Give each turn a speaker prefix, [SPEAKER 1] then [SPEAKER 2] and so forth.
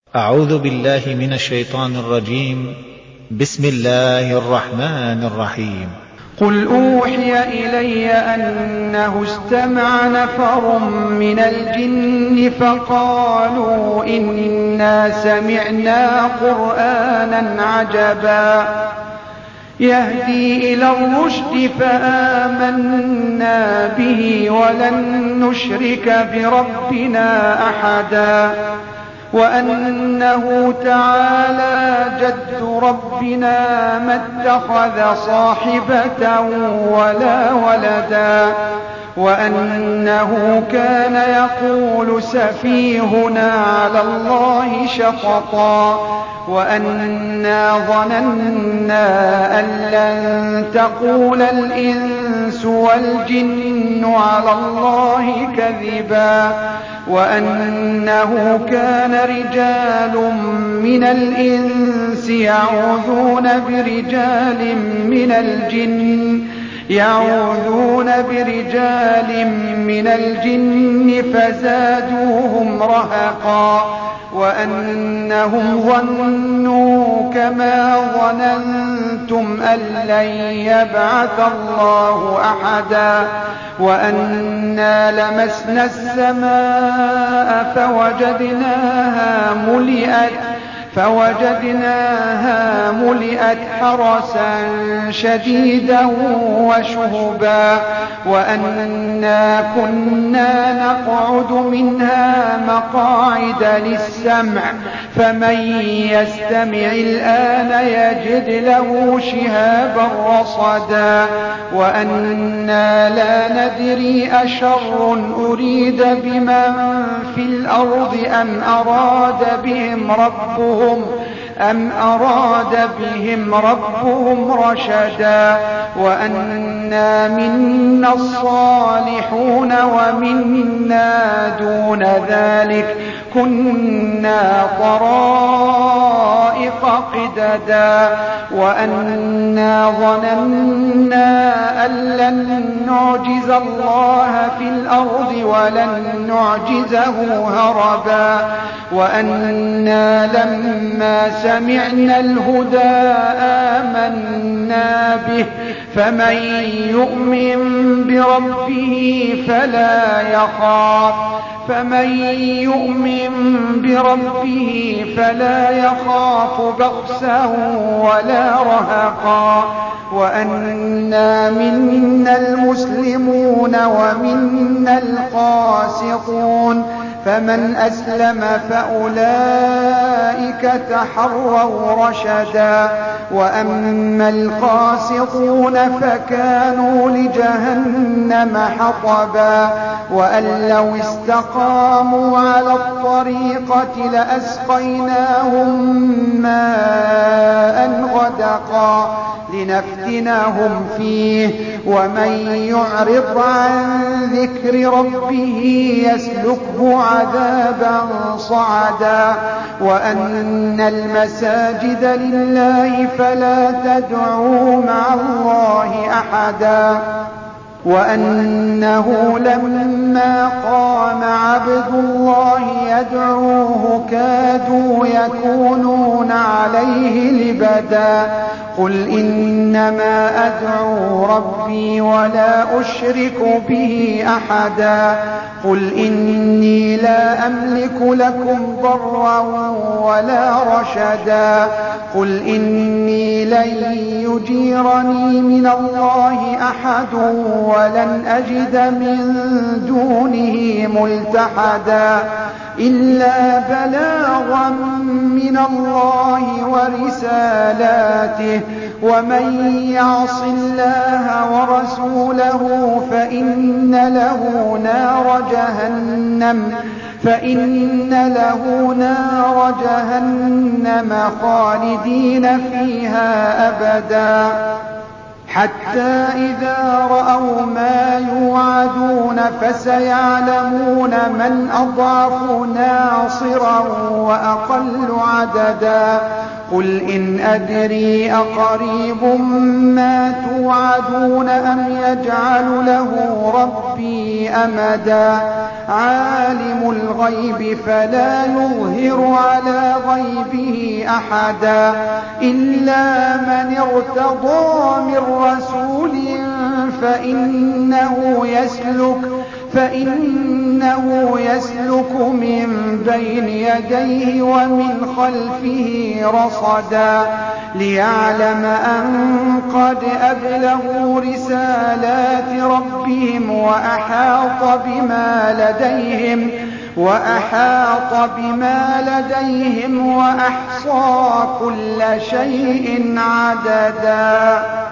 [SPEAKER 1] أعوذ بالله من الشيطان الرجيم. بسم الله الرحمن الرحيم.
[SPEAKER 2] قل أوحي إلي أنه استمع نفر من الجن فقالوا إنا سمعنا قرآنا عجبا يهدي إلى الرشد فآمنا به ولن نشرك بربنا أحدا وأنه تعالى جد ربنا ما اتخذ صاحبة ولا ولدا وأنه كان يقول سفيهنا على الله شططا وأنا ظننا أن لن تقول الإنس والجن على الله كذبا وأنه كان رجال من الإنس يعوذون برجال من الجن فزادوهم رهقا وأنهم ظنوا كما ظننتم أن لن يبعث الله أحدا وأنا لمسنا السماء فوجدناها ملئت حرسا شديدا وشهبا وأنا كنا نقعد منها مقاعد للسمع فمن يستمع الآن يجد له شهابا رصدا وأنا لا ندري أشر أريد بمن في الأرض أم أراد بهم ربهم رشدا وأنا منا الصالحون ومنا دون ذلك كنا طرائق قددا وأنا ظننا أن لن نعجز الله في الأرض ولن نعجزه هربا وأنا لما سمعنا الهدى آمنا به فمن يؤمن بربه فلا يخاف بخسا ولا رهقا وأنا منا المسلمون ومنا القاسطون فمن أسلم فأولئك تحروا رشدا وأما القاسطون فكانوا لجهنم حطبا وأن لو استقاموا على الطريقة لأسقيناهم ماء غدقا لنفتنهم فيه ومن يعرض عن ذكر ربه يسلكه عذابا صعدا وأن المساجد لله فلا تدعوا مع الله أحدا وأنه لما قام عبد الله يدعوه كادوا يكونون عليه لبدا قل إنما أدعو ربي ولا أشرك به أحدا قل إني لا أملك لكم ضرا ولا رشدا قل إني لن يجيرني من الله أحد ولن أجد من دونه ملتحدا إلا بلاغا من الله ورسالاته ومن يعص الله ورسوله فإن له نار جهنم خالدين فيها أبدا حتى إذا رأوا ما يوعدون فسيعلمون من أضعف ناصرا وأقل عددا قل إن أدري أقريب ما توعدون أم يجعل له ربي أمدا عالم الغيب فلا يظهر على غيبه أحدا إلا من ارتضى من رسول فإنه يسلك من بين يديه ومن خلفه رصدا ليعلم أن قد أبلغوا رسالات ربهم وأحاط بما لديهم وأحصى كل شيء عددا.